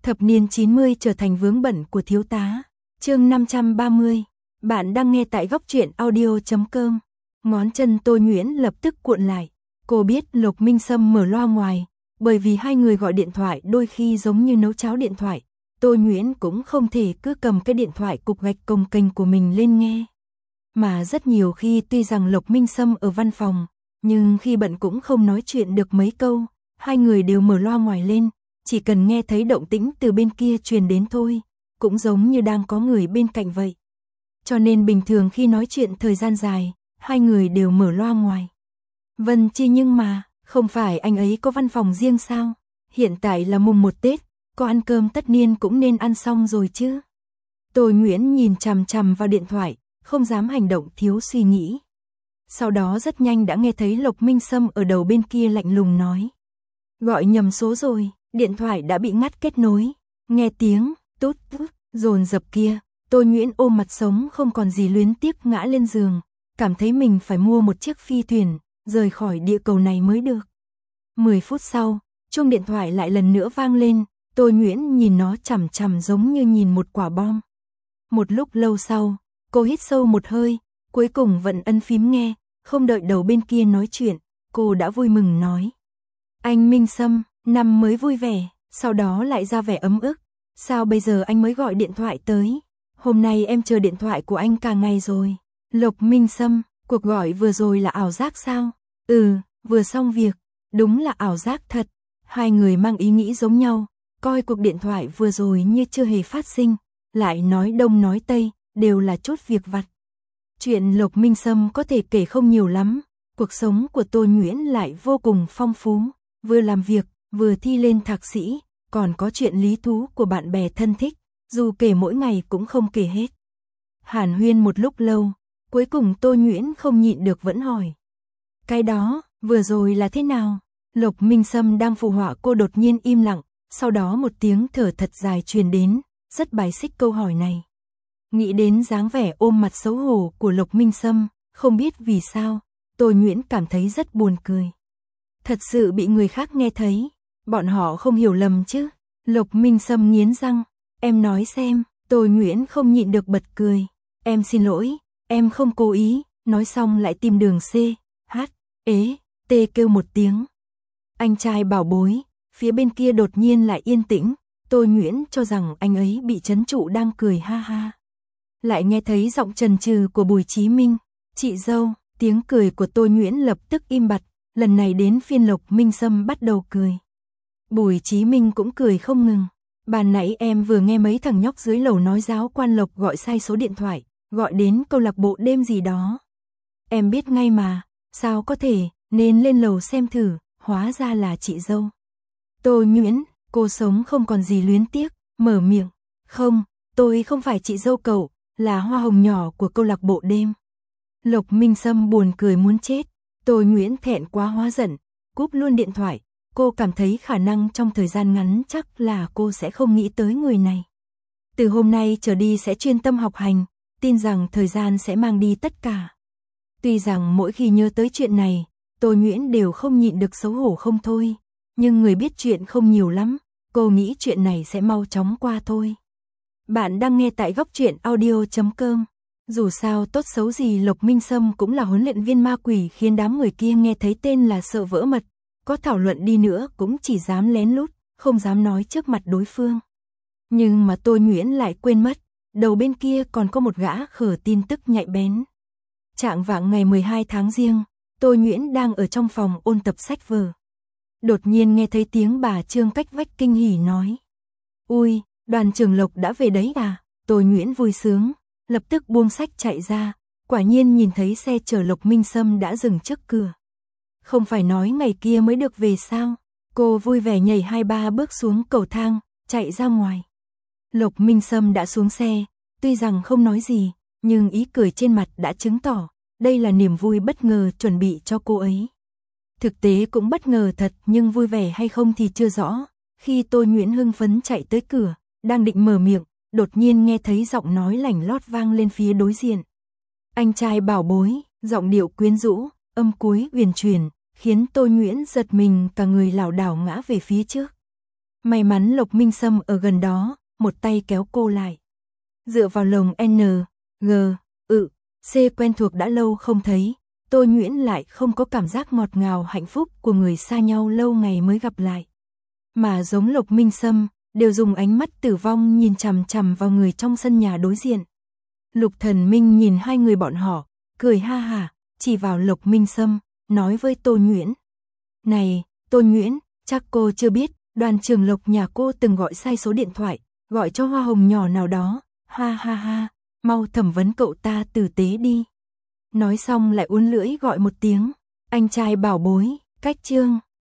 Thập niên 90 trở thành vướng bận của thiếu tá. Chương 530. Bạn đang nghe tại góc truyện audio.com. Ngón chân Tô Nhuyễn lập tức cuộn lại. Cô biết Lục Minh Sâm mở loa ngoài, bởi vì hai người gọi điện thoại đôi khi giống như nấu cháo điện thoại. Tô Nhuyễn cũng không thể cứ cầm cái điện thoại cục gạch cồng kềnh của mình lên nghe. Mà rất nhiều khi tuy rằng Lục Minh Sâm ở văn phòng, nhưng khi bận cũng không nói chuyện được mấy câu, hai người đều mở loa ngoài lên, chỉ cần nghe thấy động tĩnh từ bên kia truyền đến thôi, cũng giống như đang có người bên cạnh vậy. Cho nên bình thường khi nói chuyện thời gian dài, hai người đều mở loa ngoài. Vân Chi, nhưng mà, không phải anh ấy có văn phòng riêng sao? Hiện tại là mùng 1 Tết, có ăn cơm tất niên cũng nên ăn xong rồi chứ. Tô Nhuyễn nhìn chằm chằm vào điện thoại, không dám hành động thiếu suy nghĩ. Sau đó rất nhanh đã nghe thấy Lục Minh Sâm ở đầu bên kia lạnh lùng nói. Gọi nhầm số rồi, điện thoại đã bị ngắt kết nối. Nghe tiếng tút tút dồn dập kia, Tô Nhuyễn ôm mặt sống không còn gì luyến tiếc ngã lên giường, cảm thấy mình phải mua một chiếc phi thuyền, rời khỏi địa cầu này mới được. 10 phút sau, chuông điện thoại lại lần nữa vang lên, Tô Nhuyễn nhìn nó chằm chằm giống như nhìn một quả bom. Một lúc lâu sau, cô hít sâu một hơi, cuối cùng vẫn ấn phím nghe, không đợi đầu bên kia nói chuyện, cô đã vui mừng nói. Anh Minh Sâm, năm mới vui vẻ, sau đó lại ra vẻ ấm ức. Sao bây giờ anh mới gọi điện thoại tới? Hôm nay em chờ điện thoại của anh cả ngày rồi. Lục Minh Sâm, cuộc gọi vừa rồi là ảo giác sao? Vừa xong việc, đúng là ảo giác thật. Hai người mang ý nghĩ giống nhau, coi cuộc điện thoại vừa rồi như chưa hề phát sinh, lại nói đông nói tây, đều là chút việc vặt. Chuyện Lục Minh Sâm có thể kể không nhiều lắm, cuộc sống của Tô Nhuyễn lại vô cùng phong phú, vừa làm việc, vừa thi lên thạc sĩ, còn có chuyện lý thú của bạn bè thân thích, dù kể mỗi ngày cũng không kể hết. Hàn huyên một lúc lâu, cuối cùng Tô Nhuyễn không nhịn được vẫn hỏi. Cái đó, vừa rồi là thế nào? Lục Minh Sâm đang phụ họa cô đột nhiên im lặng, sau đó một tiếng thở thật dài truyền đến, rất bài xích câu hỏi này. Nghĩ đến dáng vẻ ôm mặt xấu hổ của Lục Minh Sâm, không biết vì sao, Tô Nhuyễn cảm thấy rất buồn cười. Thật sự bị người khác nghe thấy, bọn họ không hiểu lầm chứ? Lục Minh Sâm nghiến răng, em nói xem. Tô Nhuyễn không nhịn được bật cười. Em xin lỗi, em không cố ý. Nói xong lại tìm đường C, H, ế, T kêu một tiếng. Anh trai bảo bối, phía bên kia đột nhiên lại yên tĩnh. Tô Nhuyễn cho rằng anh ấy bị trấn trụ đang cười ha ha. Lại nghe thấy giọng chần chừ của Bùi Chí Minh. Chị dâu, tiếng cười của Tô Nhuyễn lập tức im bặt. Lần này đến phiên Lục Minh Sâm bắt đầu cười. Bùi Chí Minh cũng cười không ngừng. Ban nãy em vừa nghe mấy thằng nhóc dưới lầu nói giáo quan Lộc gọi sai số điện thoại, gọi đến câu lạc bộ đêm gì đó. Em biết ngay mà, sao có thể, nên lên lầu xem thử, hóa ra là chị dâu. Tô Nhuyễn, cô sống không còn gì luyến tiếc, mở miệng. Không, tôi không phải chị dâu cậu, là hoa hồng nhỏ của câu lạc bộ đêm. Lục Minh Sâm buồn cười muốn chết. Tô Nhuyễn thẹn quá hóa giận, cúp luôn điện thoại. Cô cảm thấy khả năng trong thời gian ngắn chắc là cô sẽ không nghĩ tới người này. Từ hôm nay trở đi sẽ chuyên tâm học hành, tin rằng thời gian sẽ mang đi tất cả. Tuy rằng mỗi khi nhớ tới chuyện này, Tô Nhuyễn đều không nhịn được xấu hổ không thôi, nhưng người biết chuyện không nhiều lắm, cô nghĩ chuyện này sẽ mau chóng qua thôi. Bạn đang nghe tại góc truyện audio.com. Dù sao tốt xấu gì Lục Minh Sâm cũng là huấn luyện viên ma quỷ, khiến đám người kia nghe thấy tên là sợ vỡ mật. Có thảo luận đi nữa cũng chỉ dám lén lút, không dám nói trước mặt đối phương. Nhưng mà Tô Nhuyễn lại quên mất, đầu bên kia còn có một gã khở tin tức nhạy bén. Trạng vạng ngày 12 tháng Giêng, Tô Nhuyễn đang ở trong phòng ôn tập sách vở. Đột nhiên nghe thấy tiếng bà Trương cách vách kinh hỉ nói. Ui, Đoàn trưởng Lộc đã về đấy à? Tô Nhuyễn vui sướng, lập tức buông sách chạy ra, quả nhiên nhìn thấy xe chở Lục Minh Sâm đã dừng trước cửa. Không phải nói ngày kia mới được về sao? Cô vui vẻ nhảy 2-3 bước xuống cầu thang, chạy ra ngoài. Lục Minh Sâm đã xuống xe, tuy rằng không nói gì, nhưng ý cười trên mặt đã chứng tỏ, đây là niềm vui bất ngờ chuẩn bị cho cô ấy. Thực tế cũng bất ngờ thật, nhưng vui vẻ hay không thì chưa rõ. Khi Tô Nhuyễn hưng phấn chạy tới cửa, đang định mở miệng, đột nhiên nghe thấy giọng nói lảnh lót vang lên phía đối diện. Anh trai bảo bối, giọng điệu quyến rũ, âm cuối uyển chuyển, khiến Tô Nhuyễn giật mình, cả người lảo đảo ngã về phía trước. May mắn Lộc Minh Sâm ở gần đó, một tay kéo cô lại. Dựa vào lồng N, G, C quen thuộc đã lâu không thấy, Tô Nhuyễn lại không có cảm giác ngọt ngào hạnh phúc của người xa nhau lâu ngày mới gặp lại. Mà giống Lộc Minh Sâm, đều dùng ánh mắt tử vong nhìn chằm chằm vào người trong sân nhà đối diện. Lục Thần Minh nhìn hai người bọn họ, cười ha hả, chỉ vào Lộc Minh Sâm, nói với Tô Nhuyễn. Này, Tô Nhuyễn, chắc cô chưa biết, Đoàn trưởng Lộc nhà cô từng gọi sai số điện thoại, gọi cho hoa hồng nhỏ nào đó, ha ha ha, mau thẩm vấn cậu ta tử tế đi. Nói xong lại uốn lưỡi gọi một tiếng, anh trai bảo bối, cách chương.